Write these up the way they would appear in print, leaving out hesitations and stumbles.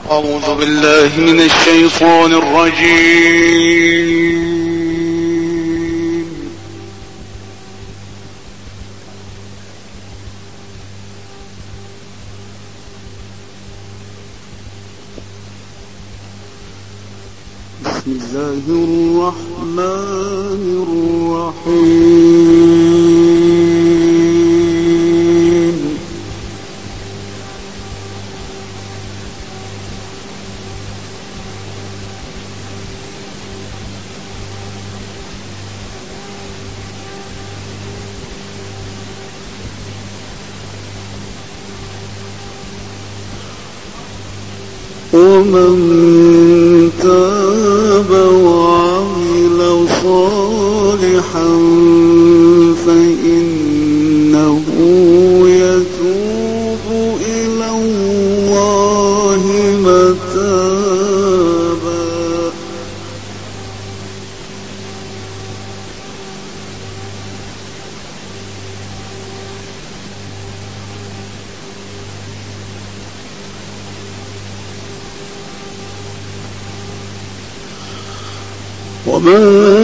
أعوذ بالله من الشيطان الرجيم. بسم الله الرحمن الرحيم. ومن تاب وعمل صالحا فإنه يتوب إلى الله متابا. ومن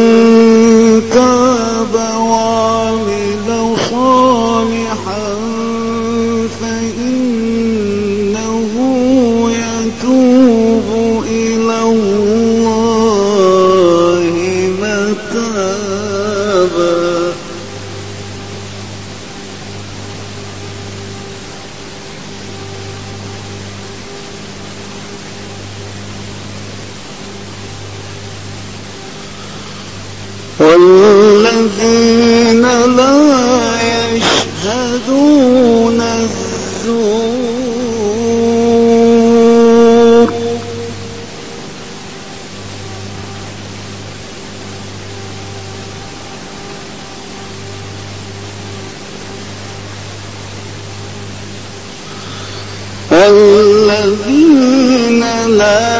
تاب وعمل صالحا فإنه يتوب إلى الله متابا. والذين لا يشهدون الزور والذين لا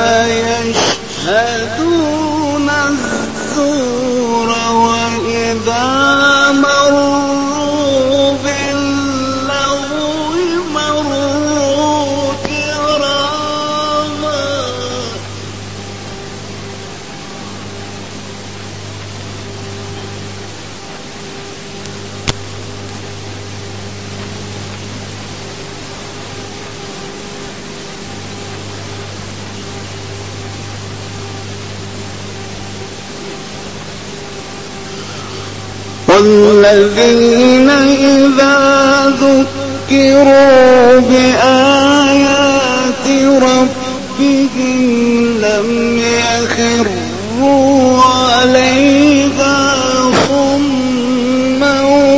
يشهدون الزور وإذا مروا باللغو مروا كراما. والذين إذا ذكروا بآيات ربهم لم يخروا عليها صما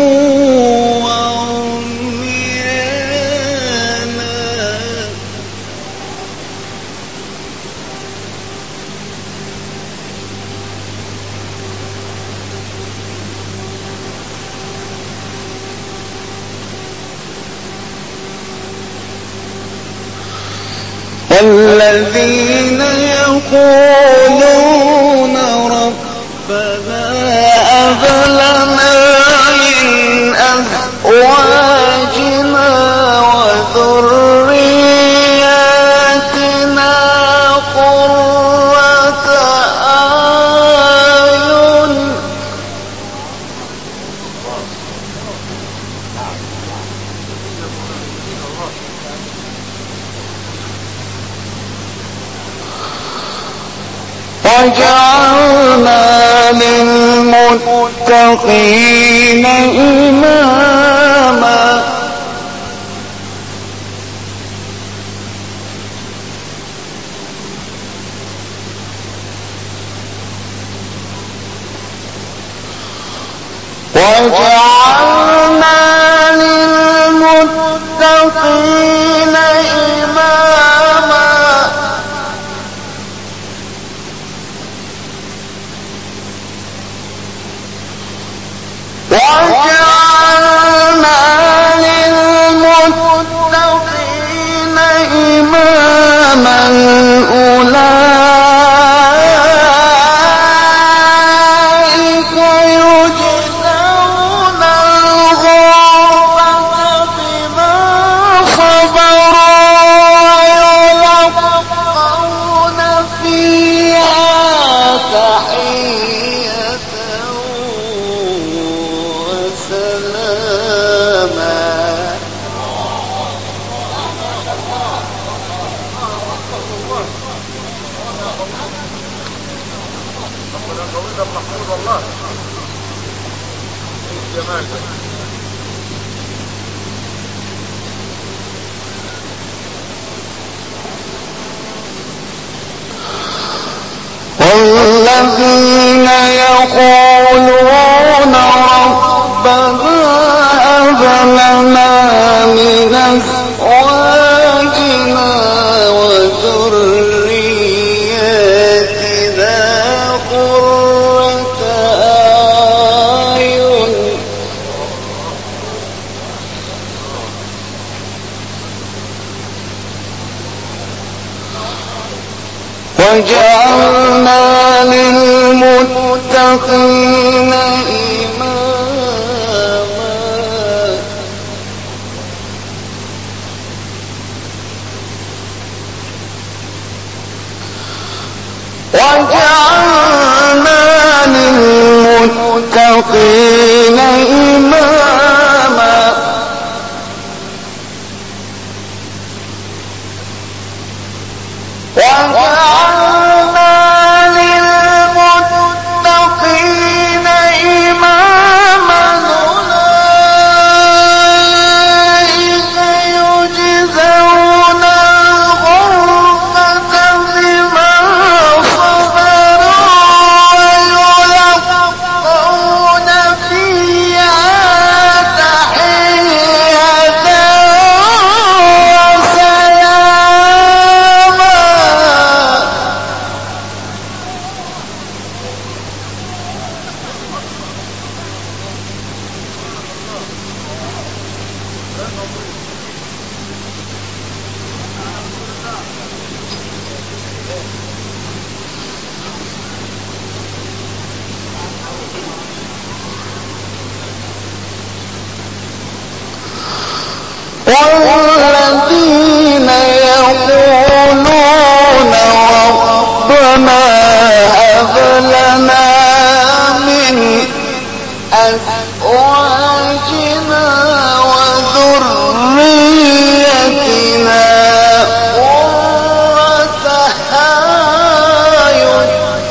وعميانا. الذين يقولون ربنا هب لنا من أزواجنا وذرياتنا قرة أعين وجعلنا للمتقين إماما. وجعلنا للمتقين إماما. وجعلنا للمتقين إماما أولئك يجزون والذين يقولون ربنا هب لنا من أزواجنا وذرياتنا قرة أعين وجعلنا للمتقين إماما وجعلنا للمتقين إماما وجعلنا للمتقين إماما أولئك يجزون الغرفة بما صبروا ويلقون فيها تحية والذين يقولون ربنا هب لنا من أزواجنا وذريتنا قرة أعين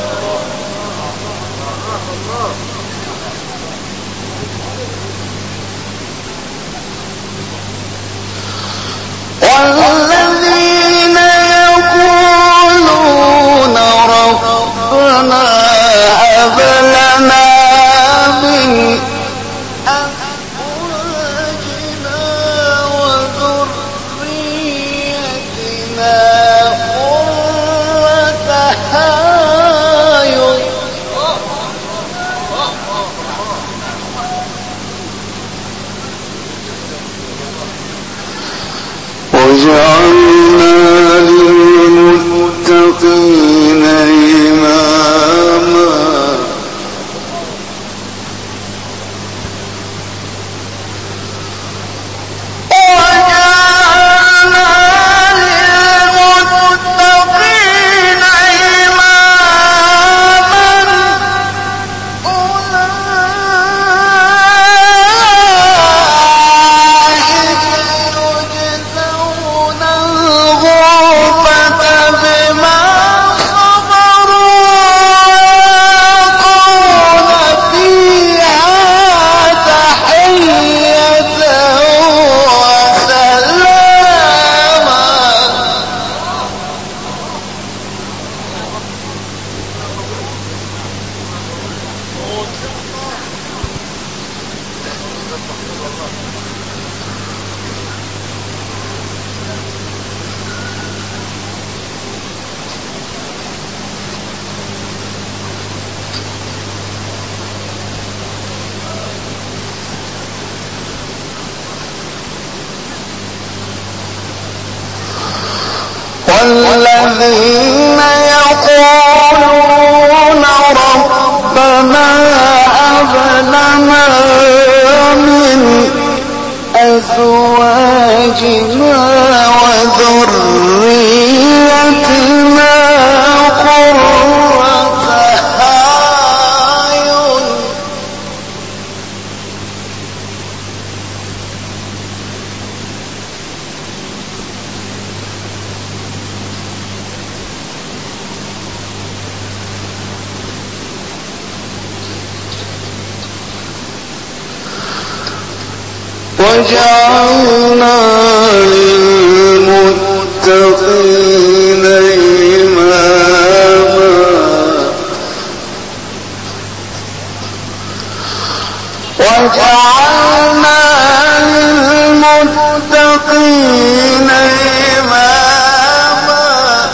والذين يقولون ربنا هب لنا من أزواجنا وذريتنا قرة أعين وجعلنا للمتقين إماما وجعلنا للمتقين إماما أولئك يجزون الغرفة بما صبروا ويلقون فيها تحية وسلاما والذين يقولون ربنا هب لنا من أزواجنا وذريتنا قرة أعين وجعلنا للمتقين إماما وجعلنا للمتقين إماما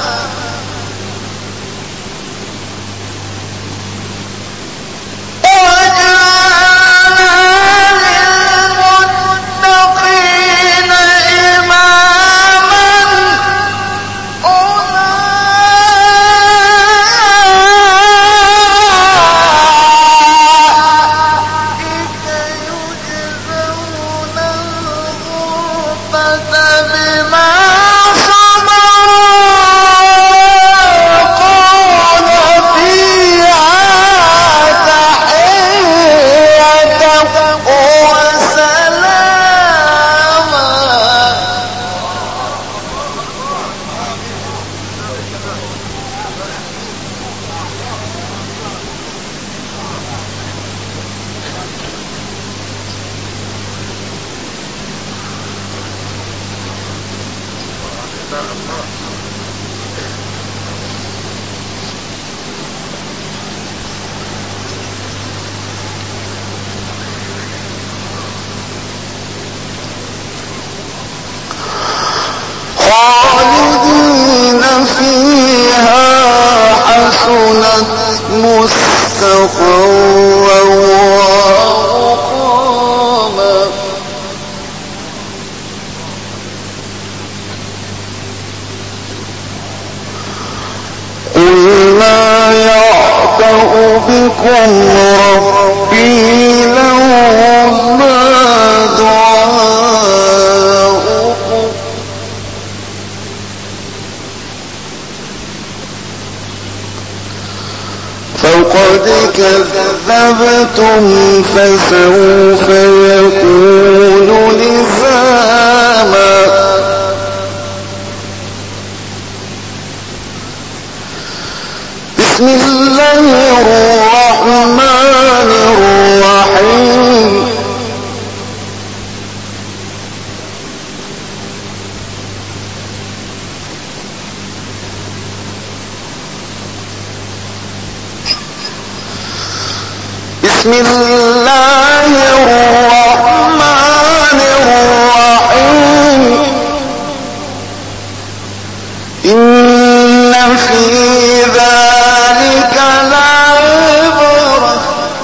خالدين فيها حسنت مستقرا ومقاما قل لا يعبأ بكم ربي لولا دعاؤكم فقد كذبتم فسوف يكون لزاما بسم الله الرحمن الرحيم بسم الله الرحمن الرحيم إن في ذلك لعبرة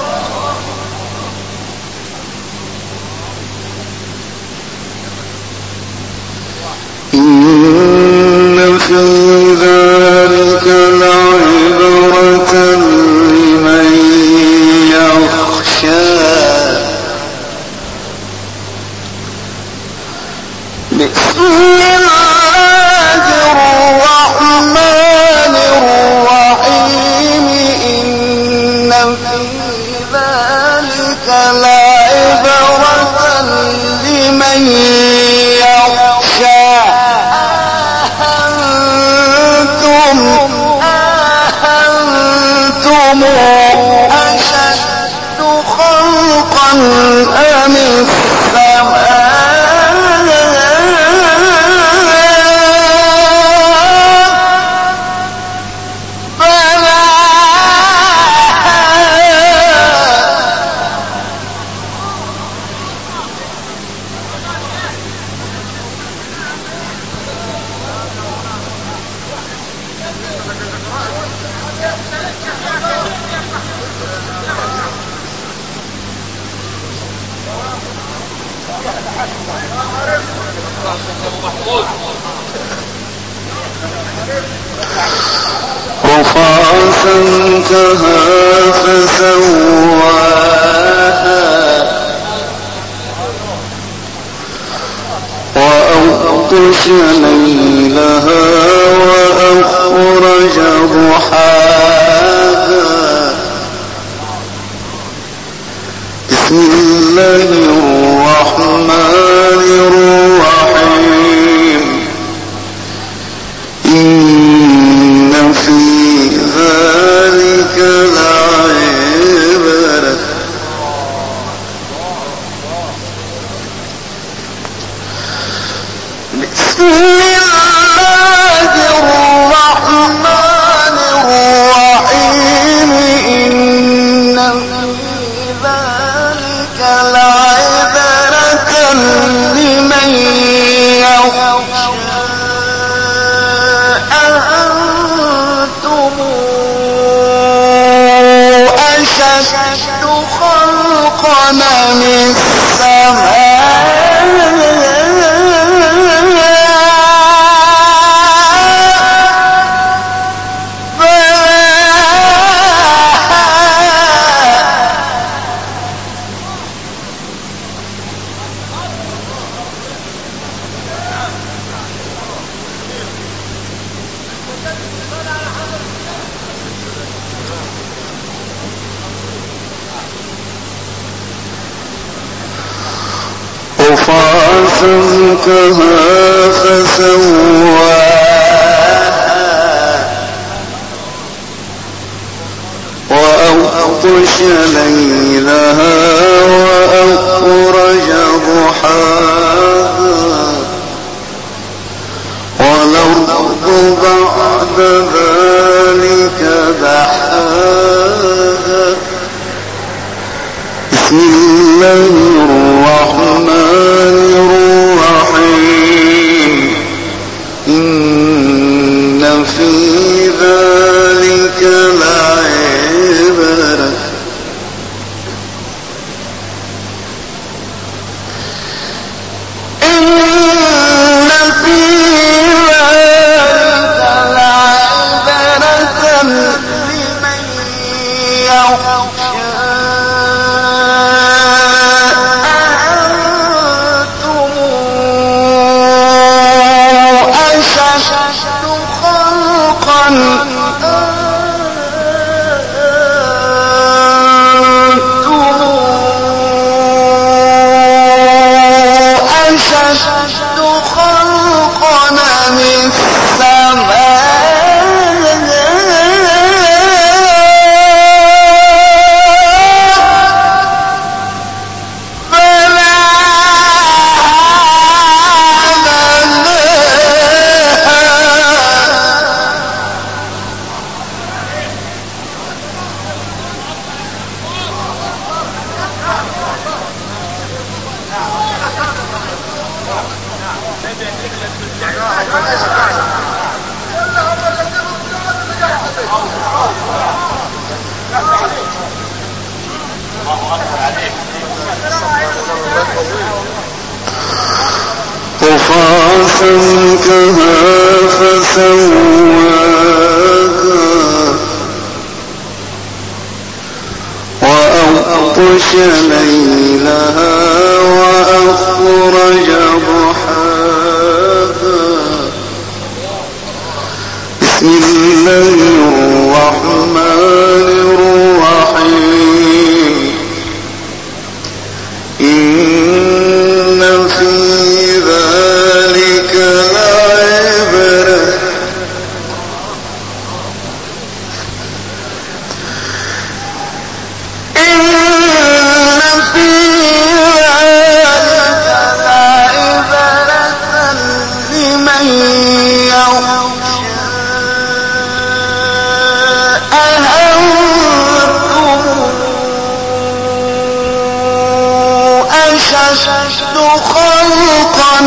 إن في ذلك لعبرة لمن يخشى بسم الله الرحمن الرحيم إن في ذلك لعبرة لمن يخشى أأنتم أشد خلقا أم السماء رفع سمكها فسواها وأغطش ليلها وأخرج ضحاها بسم الله الرحمن الرحيم إن في ذلك لعبرة سمكها فسواها وأغطش ليلها وأخرج ضحاها والأرض بعد ذلك دحاها بسم الله الرحمن الرحيم إن في ذلك لعبرة سمكها فسواها وأغطش ليلها وأخرج ضحاها بسم الله الرحمن الرحيم إن في ذلك لعبرة لمن يخشى أأنتم أشد خلقا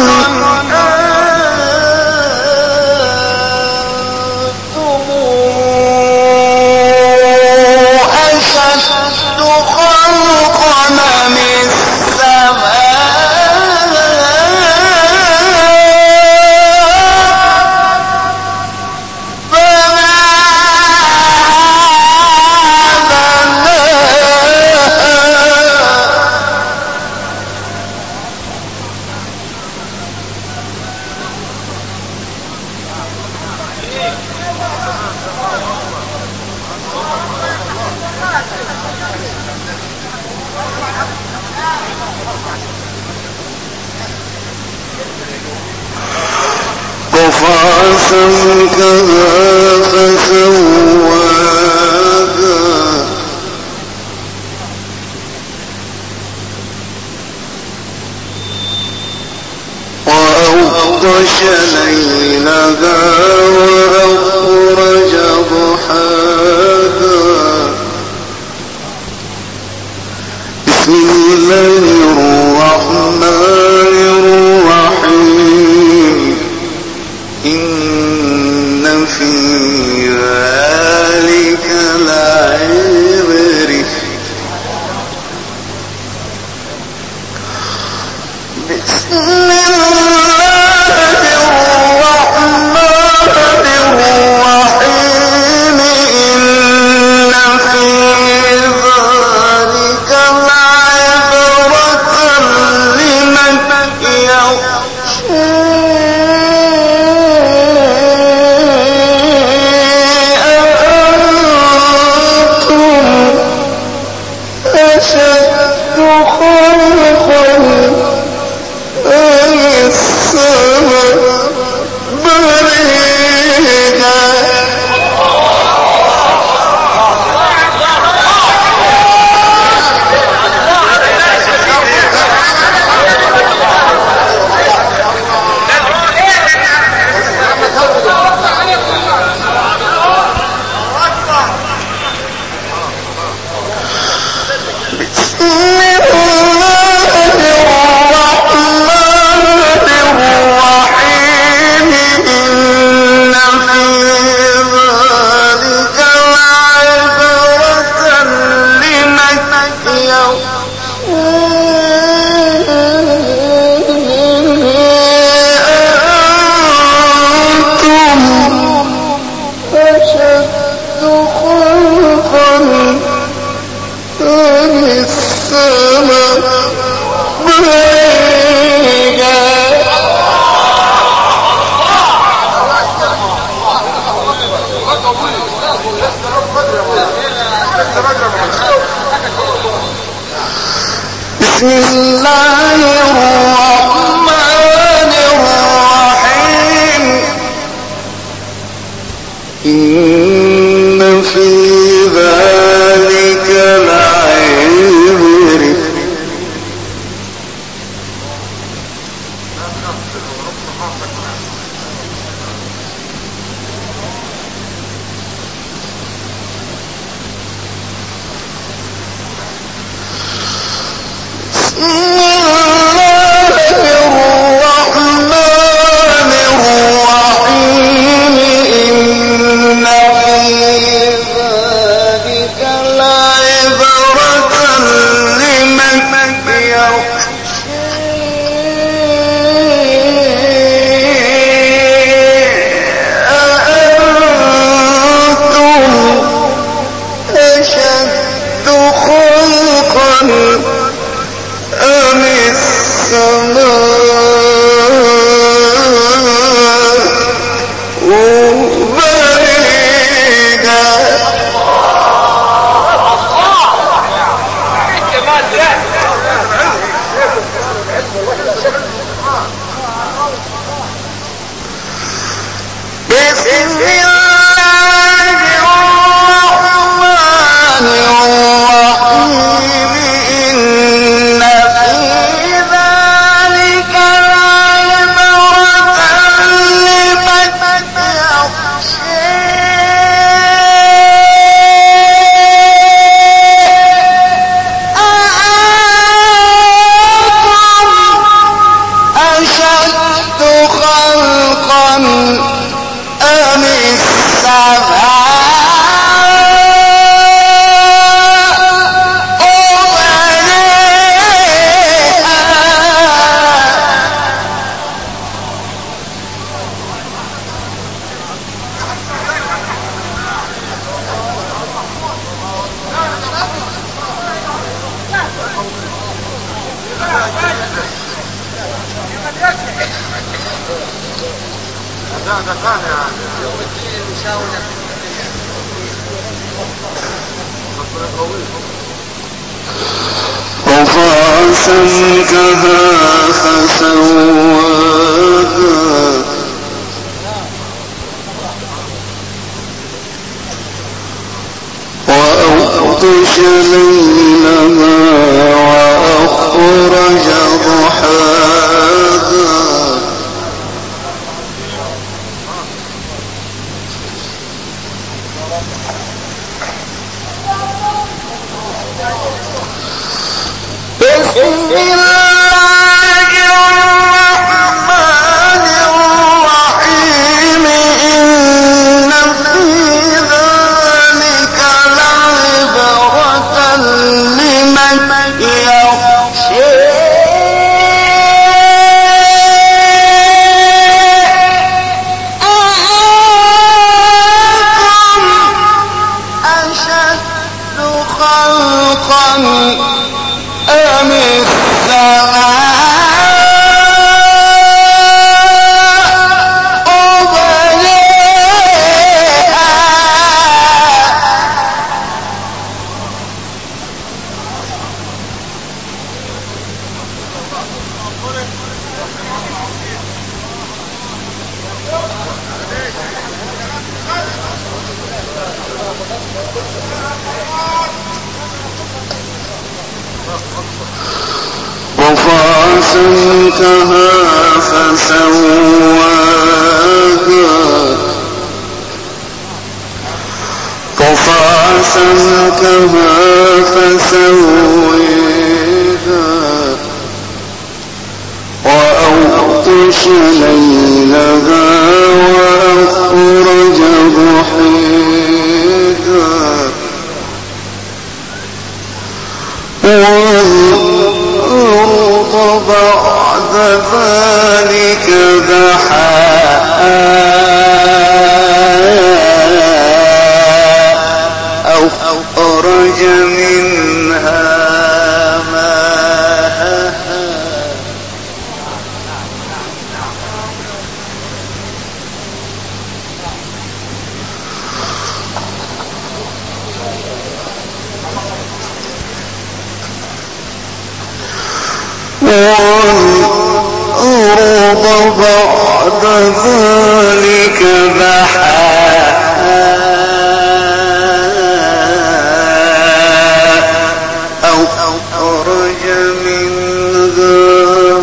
سمكها فسواها وأغطش ليلها وأخرج ضحاها بسم الله الرحمن الرحيم إن في ذلك لعبرة بسم الله الرحمن الرحيم إن في ذلك لعبرة لمن يخشى أشد خلقا الله الرحمن الرحيم إن في ذلك لعبرة رفع سمكها فسواها وأغطش ليلها وأخرج ضحاها بسم الله الرحمن الرحيم إن في ذلك لعبرة لمن يخشى أشد خلقا أم السماء بنيها رفع سمكها فسواها رفع سمكها فسويها وأغطش ليلها وأخرج ضحيها والأرض بعد ذلك دحاها أخرج منها ماءها والأرض بعد ذلك دحاها أخرج منها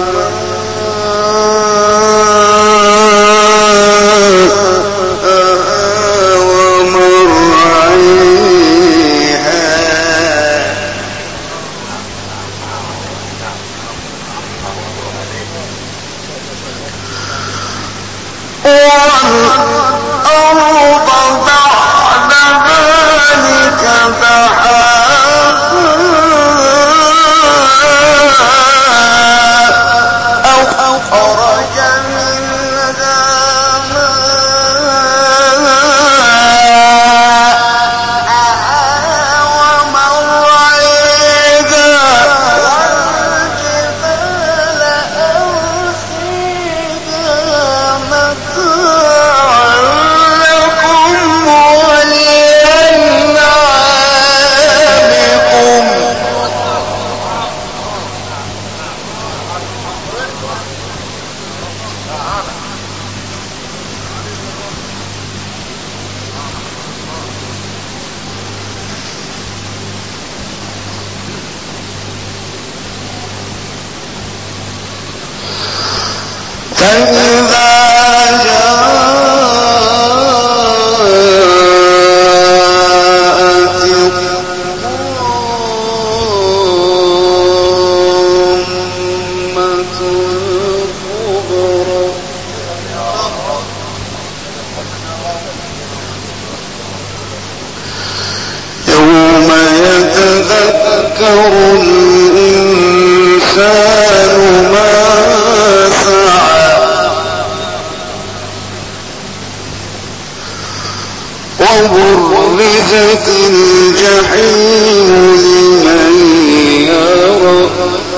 وبرزت الجحيم لمن يرى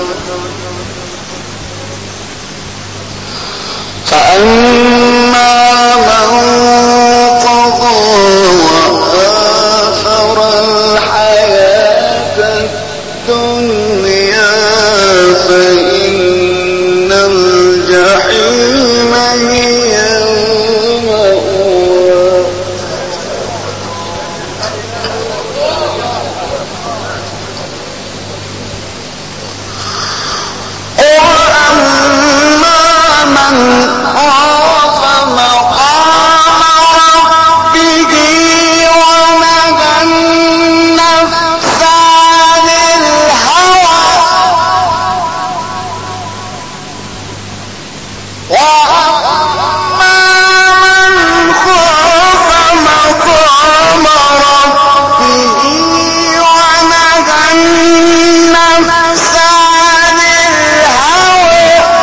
فأما من طغى وآثر الحياة الدنيا فإن الجحيم هي المأوى وأما من خاف مقام ربه ونهى النفس عن الهوى وأما من خاف مقام ربه ونهى النفس عن الهوى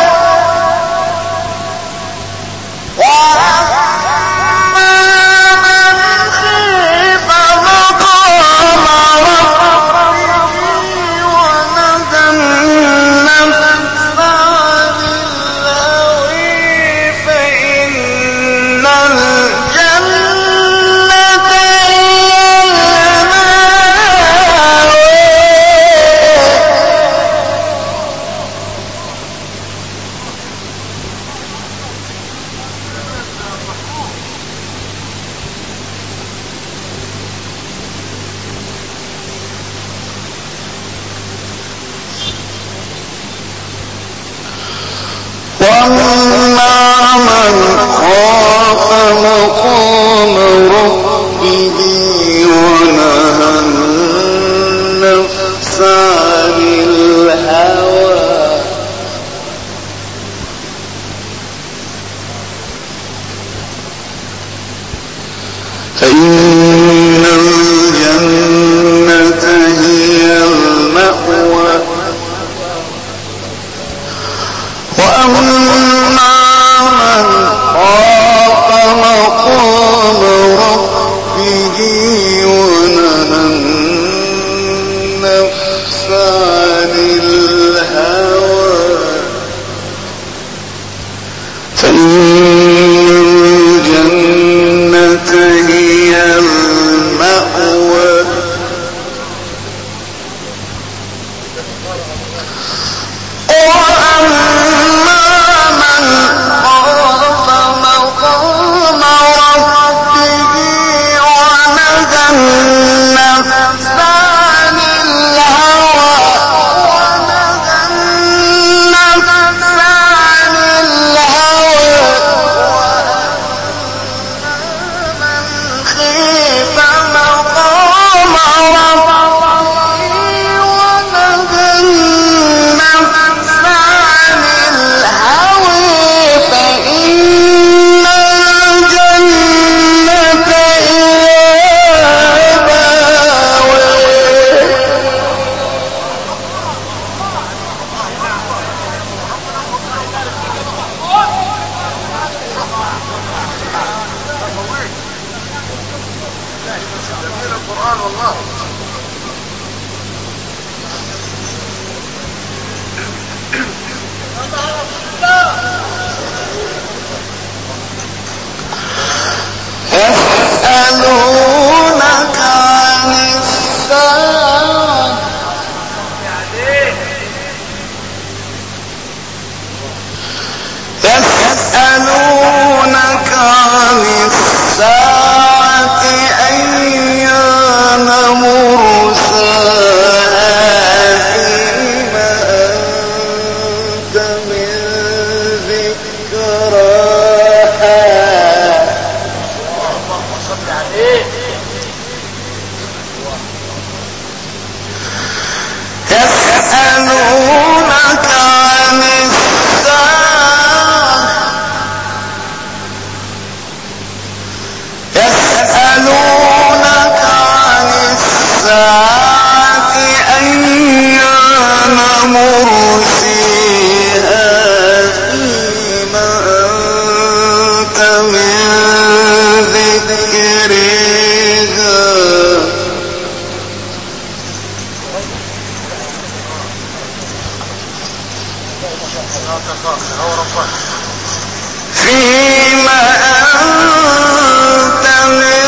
وأما من خاف مقام ربه ونهى النفس عن الهوى فإن الجنة هي المأوى وأما من خاف مقام ربه ونهى النفس عن الهوى فإن الجنة هي المأوى وأما من خاف مقام ربه ونهى النفس عن الهوى فإن الجنة هي يسألونك عن الساعة أيان مرساها فيما أنت من ذكراها يسألونك عن الساعة أيان مرسيها فيما أنت من ذكرها فيما أنت من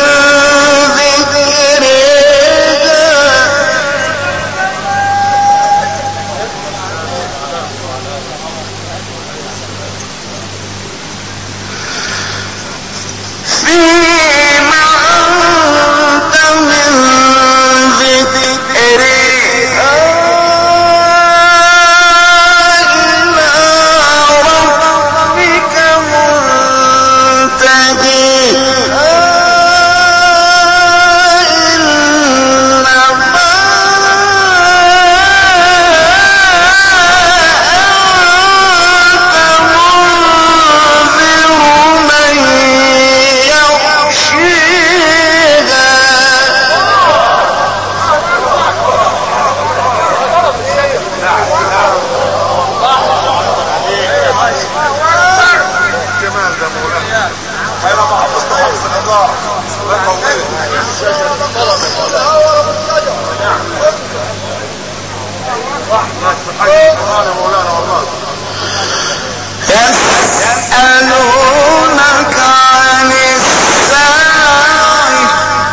يسألونك عن الساعة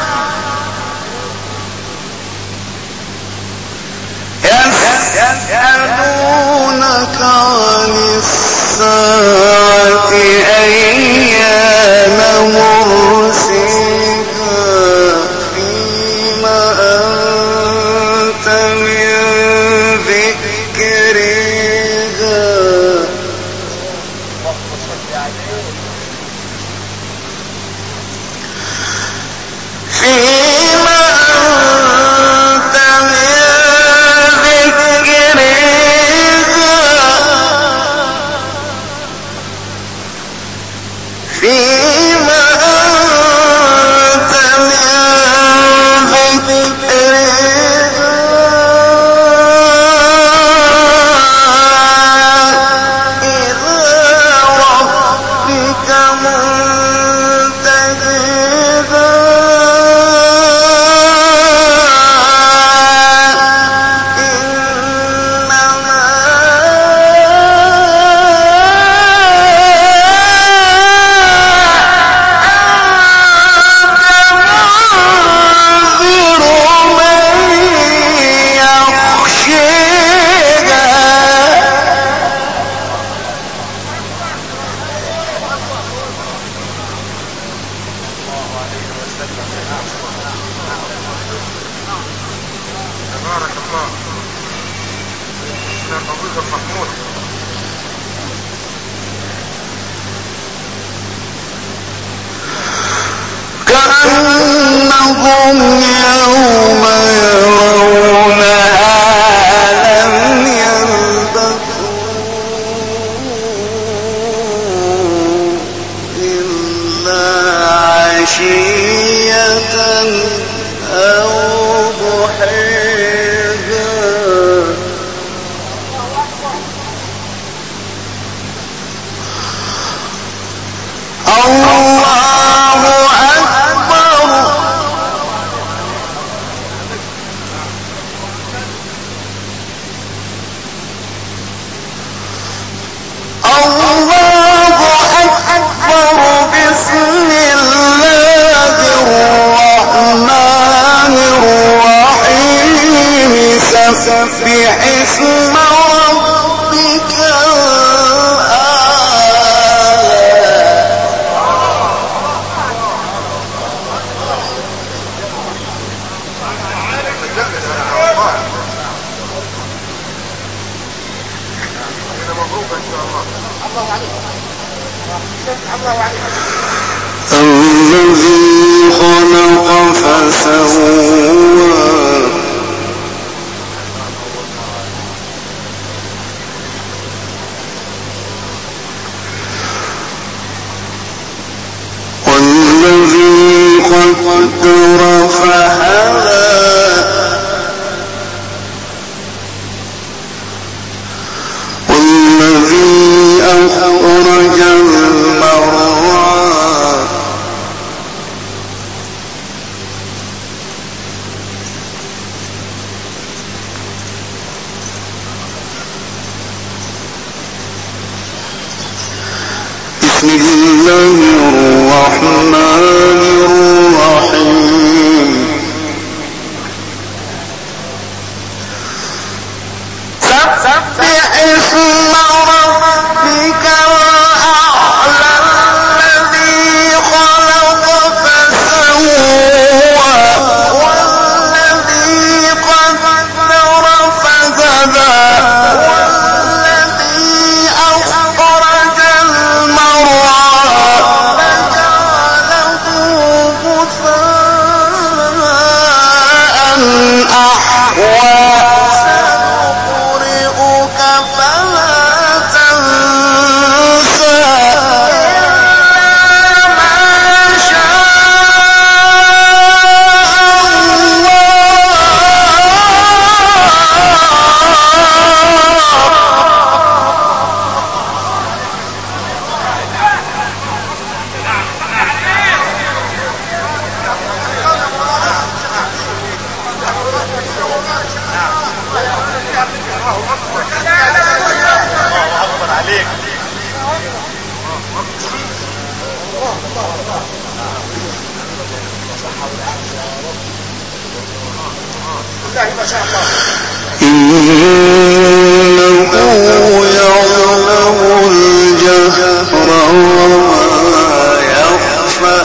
يسألونك عن الساعة أيان مرسيها فيما أنت من ذكرها فيما أنت من كأنهم يوم يرونها لم يلبثوا إلا عشية أو ضحيها الله أكبر الذي خلق فسوى والذي قدر فهدى والذي أخرج المرعى بسم الله الرحمن الرحيم سبح اسم ربك الأعلى الذي خلق فسوى والذي قدر فهدى والذي أخرج المرعى فجعله غثاء أحوى سنقرئك فلا تنسى إلا ما إنه يعلم الجهر وما يخفى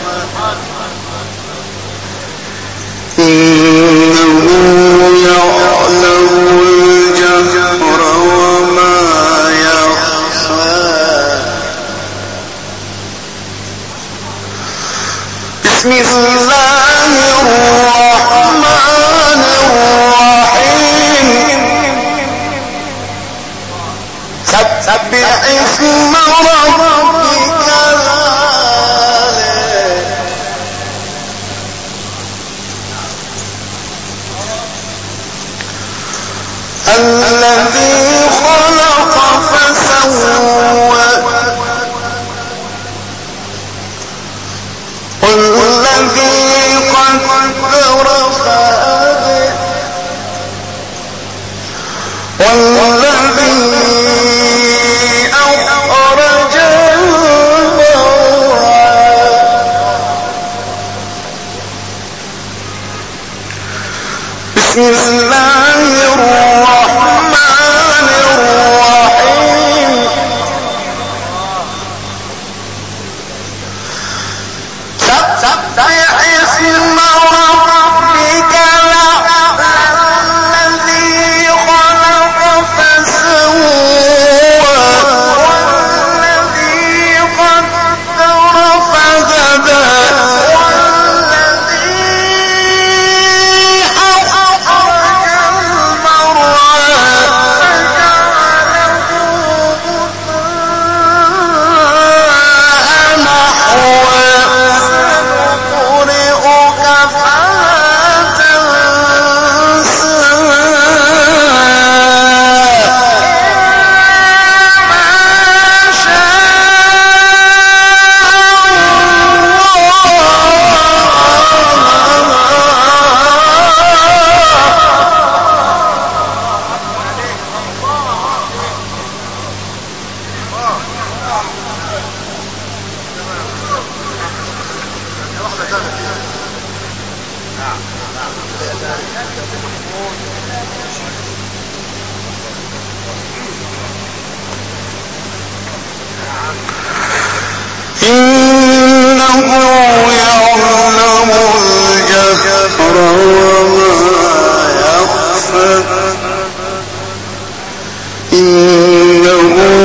إنه يعلم الجهر وما يخفى بسم الله الرحمن الرحيم سبح اسم ربك الأعلى الذي خلق فسوى والذي قدر فهدى والذي أخرج المرعى بسم الله الرحمن الرحيم سبح اسم ربك الأعلى الذي خلق فسوى والذي قدر فهدى والذي أخرج المرعى فجعله غثاء نحوه سنقرئك فلا تنسى إنه يعلم الجهر وما يخفى إنه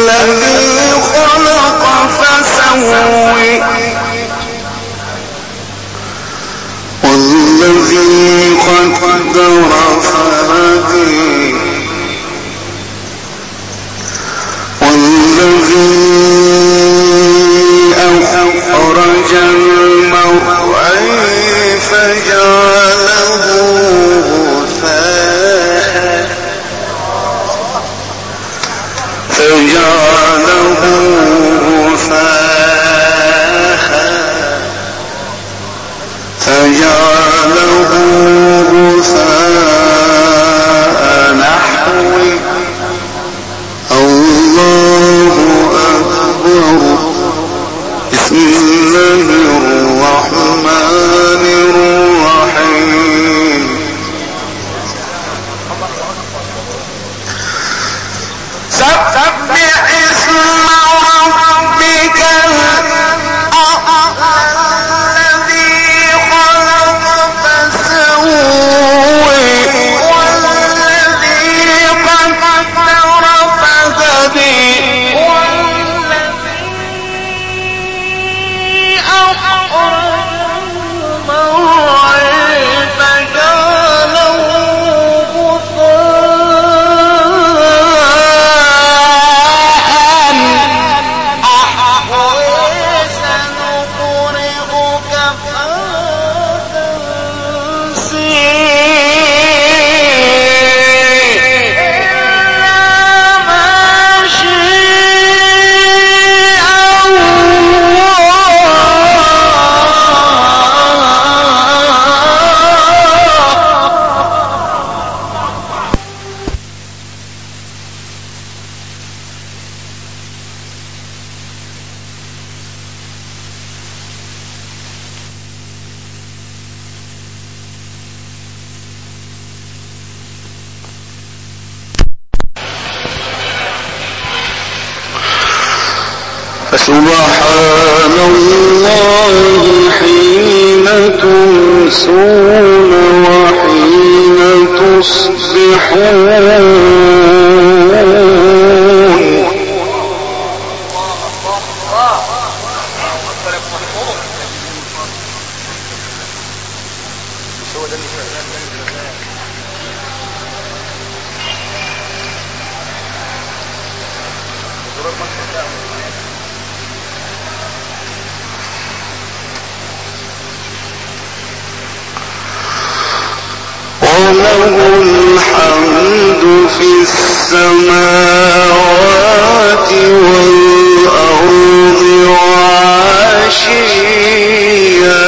الذي خلق فسوي والذي قدر فهدي والذي أخرج المرعى فجعله غثاء نحوي الله أكبر بسم الله الرحمن الرحيم سبح اسم ربك الذي خلق فسوي والذي قدر فهدي والذي أخرج المرعى فجعله سبحان الله حين تمسون وحين تصبحون وله الحمد في السماوات والأرض وعشيا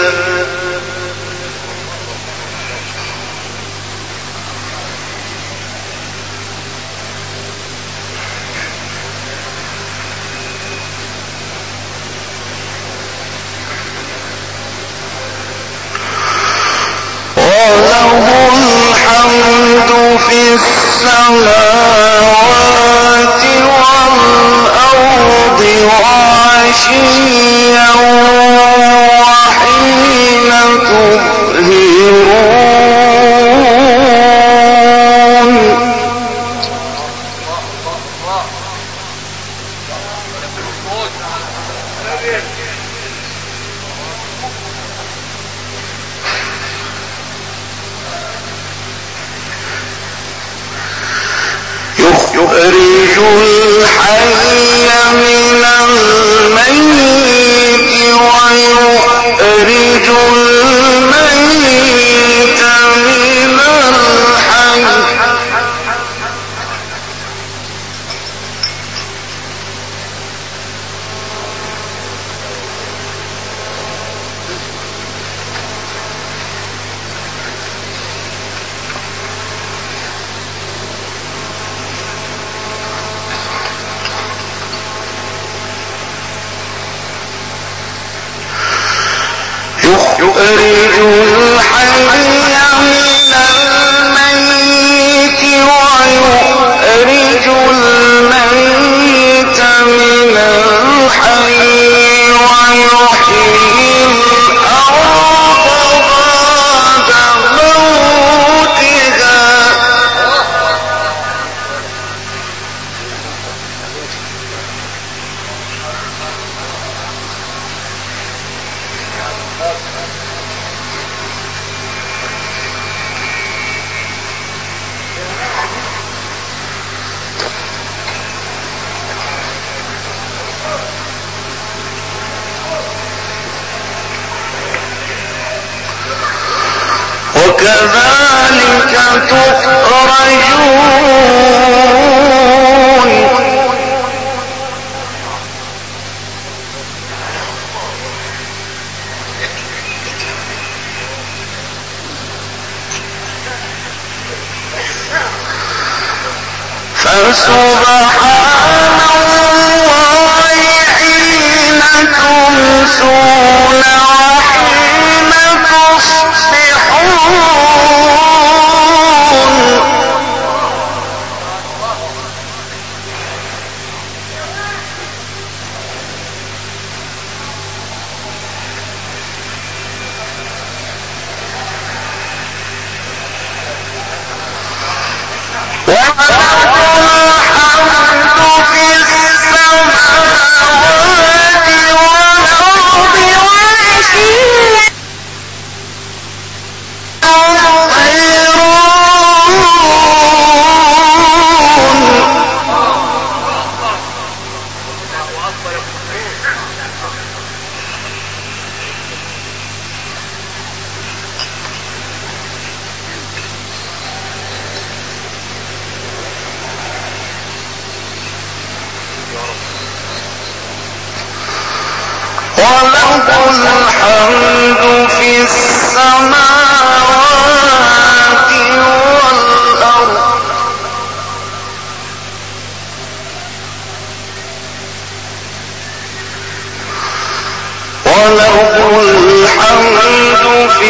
في السماوات والأرض وعشيا وحين تظهرون يخرج الحي من الميت ويخرج الميت من الحي يخرج الحي من الميت ويخرج الميت من الحي ويحيي الأرض بعد موتها وكذلك تخرجون. فسبحان الله حين تمسون وحين تصبحون. الحمد في السماوات والأرض وله الحمد في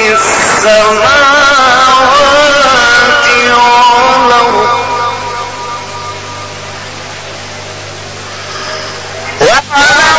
السماوات والأرض